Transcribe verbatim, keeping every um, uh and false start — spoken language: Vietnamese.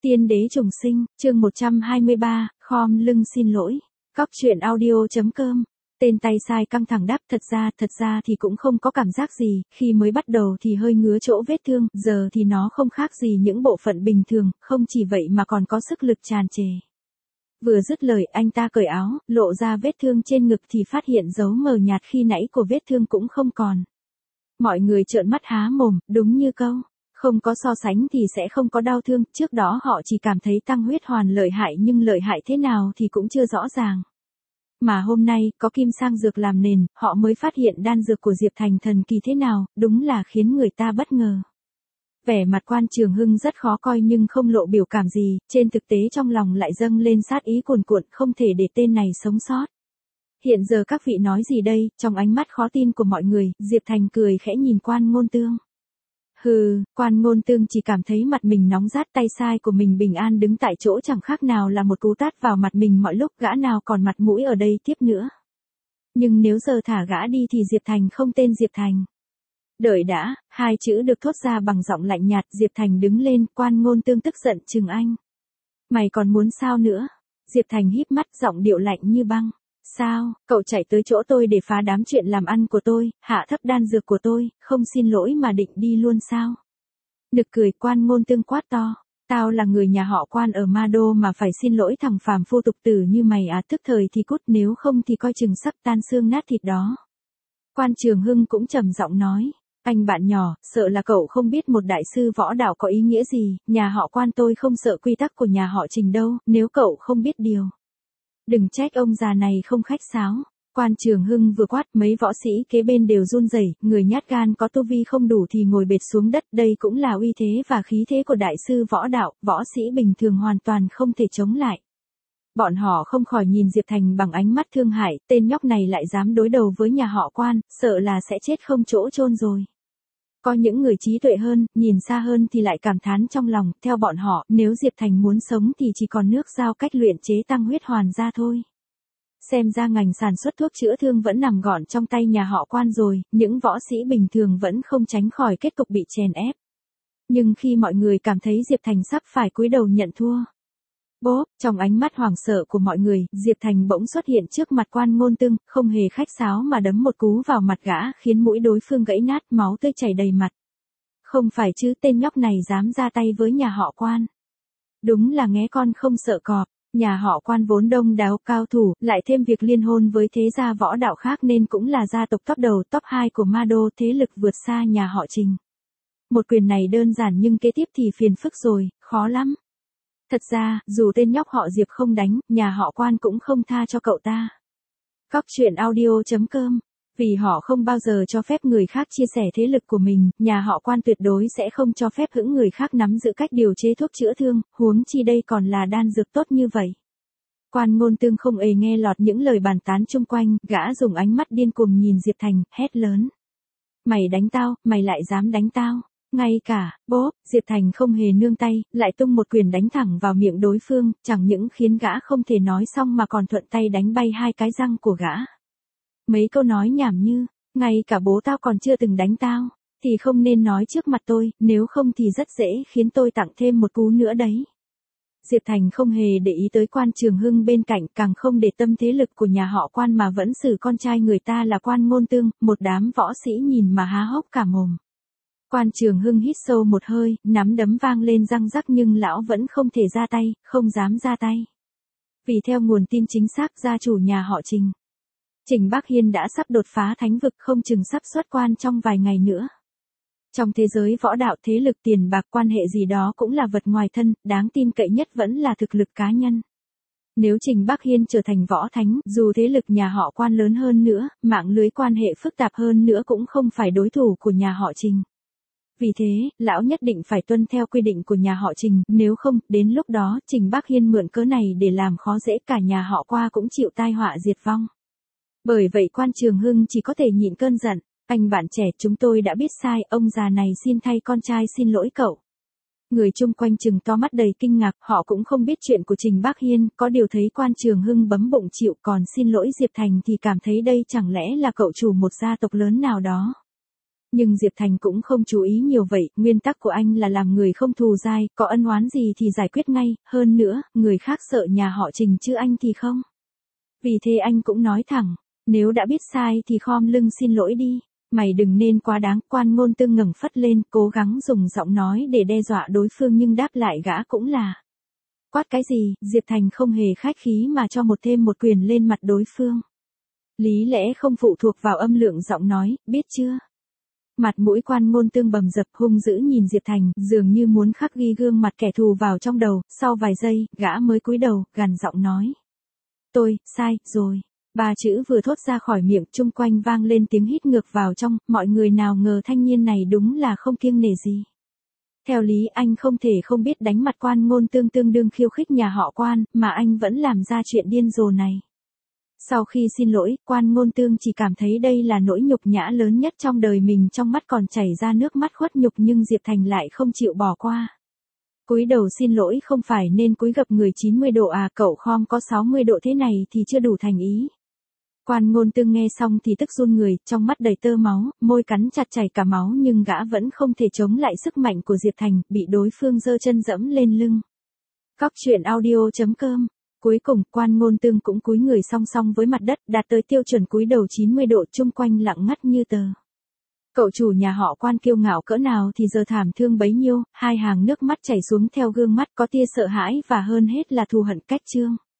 Tiên đế trùng sinh, chương một trăm hai mươi ba, khom lưng xin lỗi. Cóc truyện audio.com. Tên tay sai căng thẳng đáp, thật ra, thật ra thì cũng không có cảm giác gì, khi mới bắt đầu thì hơi ngứa chỗ vết thương, giờ thì nó không khác gì những bộ phận bình thường, không chỉ vậy mà còn có sức lực tràn trề. Vừa dứt lời, anh ta cởi áo, lộ ra vết thương trên ngực thì phát hiện dấu mờ nhạt khi nãy của vết thương cũng không còn. Mọi người trợn mắt há mồm, đúng như câu. Không có so sánh thì sẽ không có đau thương, trước đó họ chỉ cảm thấy tăng huyết hoàn lợi hại nhưng lợi hại thế nào thì cũng chưa rõ ràng. Mà hôm nay, có kim sang dược làm nền, họ mới phát hiện đan dược của Diệp Thành thần kỳ thế nào, đúng là khiến người ta bất ngờ. Vẻ mặt Quan Trường Hưng rất khó coi nhưng không lộ biểu cảm gì, trên thực tế trong lòng lại dâng lên sát ý cuồn cuộn, không thể để tên này sống sót. Hiện giờ các vị nói gì đây, trong ánh mắt khó tin của mọi người, Diệp Thành cười khẽ nhìn Quan Ngôn Tương. Hừ, Quan Ngôn Tương chỉ cảm thấy mặt mình nóng rát, tay sai của mình bình an đứng tại chỗ chẳng khác nào là một cú tát vào mặt mình mọi lúc, gã nào còn mặt mũi ở đây tiếp nữa. Nhưng nếu giờ thả gã đi thì Diệp Thành không tên Diệp Thành. Đợi đã, hai chữ được thốt ra bằng giọng lạnh nhạt, Diệp Thành đứng lên, Quan Ngôn Tương tức giận trừng anh. Mày còn muốn sao nữa? Diệp Thành híp mắt, giọng điệu lạnh như băng. Sao, cậu chạy tới chỗ tôi để phá đám chuyện làm ăn của tôi, hạ thấp đan dược của tôi, không xin lỗi mà định đi luôn sao? Nực cười, Quan Ngôn Tương quát to. Tao là người nhà họ Quan ở Ma Đô mà phải xin lỗi thằng phàm phu tục tử như mày à, tức thời thì cút, nếu không thì coi chừng sắp tan xương nát thịt đó. Quan Trường Hưng cũng trầm giọng nói. Anh bạn nhỏ, sợ là cậu không biết một đại sư võ đạo có ý nghĩa gì, nhà họ Quan tôi không sợ quy tắc của nhà họ Trình đâu, nếu cậu không biết điều. Đừng trách ông già này không khách sáo. Quan Trường Hưng vừa quát, mấy võ sĩ kế bên đều run rẩy, người nhát gan có tu vi không đủ thì ngồi bệt xuống đất, đây cũng là uy thế và khí thế của đại sư võ đạo, võ sĩ bình thường hoàn toàn không thể chống lại. Bọn họ không khỏi nhìn Diệp Thành bằng ánh mắt thương hại, tên nhóc này lại dám đối đầu với nhà họ Quan, sợ là sẽ chết không chỗ chôn rồi. Có những người trí tuệ hơn, nhìn xa hơn thì lại cảm thán trong lòng, theo bọn họ, nếu Diệp Thành muốn sống thì chỉ còn nước giao cách luyện chế tăng huyết hoàn ra thôi. Xem ra ngành sản xuất thuốc chữa thương vẫn nằm gọn trong tay nhà họ Quan rồi, những võ sĩ bình thường vẫn không tránh khỏi kết cục bị chèn ép. Nhưng khi mọi người cảm thấy Diệp Thành sắp phải cúi đầu nhận thua. Bốp, trong ánh mắt hoảng sợ của mọi người, Diệp Thành bỗng xuất hiện trước mặt Quan Ngôn Tương, không hề khách sáo mà đấm một cú vào mặt gã, khiến mũi đối phương gãy nát, máu tươi chảy đầy mặt. Không phải chứ, tên nhóc này dám ra tay với nhà họ Quan. Đúng là nghé con không sợ cọp, nhà họ Quan vốn đông đảo cao thủ, lại thêm việc liên hôn với thế gia võ đạo khác nên cũng là gia tộc top đầu top hai của Ma Đô, thế lực vượt xa nhà họ Trình. Một quyền này đơn giản nhưng kế tiếp thì phiền phức rồi, khó lắm. Thật ra, dù tên nhóc họ Diệp không đánh, nhà họ Quan cũng không tha cho cậu ta. Cóc truyện audio.com. Vì họ không bao giờ cho phép người khác chia sẻ thế lực của mình, nhà họ Quan tuyệt đối sẽ không cho phép hững người khác nắm giữ cách điều chế thuốc chữa thương, huống chi đây còn là đan dược tốt như vậy. Quan Ngôn Tương không hề nghe lọt những lời bàn tán chung quanh, gã dùng ánh mắt điên cuồng nhìn Diệp Thành, hét lớn. Mày đánh tao, mày lại dám đánh tao. Ngay cả, bốp, Diệp Thành không hề nương tay, lại tung một quyền đánh thẳng vào miệng đối phương, chẳng những khiến gã không thể nói xong mà còn thuận tay đánh bay hai cái răng của gã. Mấy câu nói nhảm như, ngay cả bố tao còn chưa từng đánh tao, thì không nên nói trước mặt tôi, nếu không thì rất dễ khiến tôi tặng thêm một cú nữa đấy. Diệp Thành không hề để ý tới Quan Trường Hưng bên cạnh, càng không để tâm thế lực của nhà họ Quan mà vẫn xử con trai người ta là Quan Ngôn Tương, một đám võ sĩ nhìn mà há hốc cả mồm. Quan Trường Hưng hít sâu một hơi, nắm đấm vang lên răng rắc nhưng lão vẫn không thể ra tay, không dám ra tay. Vì theo nguồn tin chính xác, gia chủ nhà họ Trình, Trình Bắc Hiên đã sắp đột phá thánh vực, không chừng sắp xuất quan trong vài ngày nữa. Trong thế giới võ đạo, thế lực tiền bạc quan hệ gì đó cũng là vật ngoài thân, đáng tin cậy nhất vẫn là thực lực cá nhân. Nếu Trình Bắc Hiên trở thành võ thánh, dù thế lực nhà họ Quan lớn hơn nữa, mạng lưới quan hệ phức tạp hơn nữa cũng không phải đối thủ của nhà họ Trình. Vì thế, lão nhất định phải tuân theo quy định của nhà họ Trình, nếu không, đến lúc đó, Trình Bắc Hiên mượn cớ này để làm khó dễ cả nhà họ Qua cũng chịu tai họa diệt vong. Bởi vậy Quan Trường Hưng chỉ có thể nhịn cơn giận, anh bạn trẻ, chúng tôi đã biết sai, ông già này xin thay con trai xin lỗi cậu. Người chung quanh trừng to mắt đầy kinh ngạc, họ cũng không biết chuyện của Trình Bắc Hiên, có điều thấy Quan Trường Hưng bấm bụng chịu, còn xin lỗi Diệp Thành thì cảm thấy đây chẳng lẽ là cậu chủ một gia tộc lớn nào đó. Nhưng Diệp Thành cũng không chú ý nhiều vậy, nguyên tắc của anh là làm người không thù dai, có ân oán gì thì giải quyết ngay, hơn nữa, người khác sợ nhà họ Trình chứ anh thì không. Vì thế anh cũng nói thẳng, nếu đã biết sai thì khom lưng xin lỗi đi, mày đừng nên quá đáng. Quan Ngôn Tương ngẩng phất lên, cố gắng dùng giọng nói để đe dọa đối phương nhưng đáp lại gã cũng là. Quát cái gì, Diệp Thành không hề khách khí mà cho một thêm một quyền lên mặt đối phương. Lý lẽ không phụ thuộc vào âm lượng giọng nói, biết chưa? Mặt mũi Quan Ngôn Tương bầm dập hung dữ nhìn Diệp Thành, dường như muốn khắc ghi gương mặt kẻ thù vào trong đầu, sau vài giây, gã mới cúi đầu, gằn giọng nói. Tôi, sai, rồi. Ba chữ vừa thốt ra khỏi miệng, chung quanh vang lên tiếng hít ngược vào trong, mọi người nào ngờ thanh niên này đúng là không kiêng nể gì. Theo lý anh không thể không biết đánh mặt Quan Ngôn Tương tương đương khiêu khích nhà họ Quan, mà anh vẫn làm ra chuyện điên rồ này. Sau khi xin lỗi, Quan Ngôn Tương chỉ cảm thấy đây là nỗi nhục nhã lớn nhất trong đời mình, trong mắt còn chảy ra nước mắt khuất nhục nhưng Diệp Thành lại không chịu bỏ qua. Cúi đầu xin lỗi không phải nên cúi gập người chín mươi độ à, cậu khom có sáu mươi độ thế này thì chưa đủ thành ý. Quan Ngôn Tương nghe xong thì tức run người, trong mắt đầy tơ máu, môi cắn chặt chảy cả máu nhưng gã vẫn không thể chống lại sức mạnh của Diệp Thành, bị đối phương giơ chân dẫm lên lưng. Cóc truyện audio chấm com. Cuối cùng, Quan Ngôn Tương cũng cúi người song song với mặt đất, đạt tới tiêu chuẩn cúi đầu chín mươi độ, chung quanh lặng ngắt như tờ. Cậu chủ nhà họ Quan kiêu ngạo cỡ nào thì giờ thảm thương bấy nhiêu, hai hàng nước mắt chảy xuống theo gương mắt, có tia sợ hãi và hơn hết là thù hận cách trương.